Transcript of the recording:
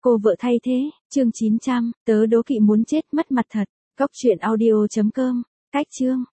Cô vợ thay thế, chương 900, tớ đố kỵ muốn chết mất mặt thật. Cóc truyện audio.com, cách chương.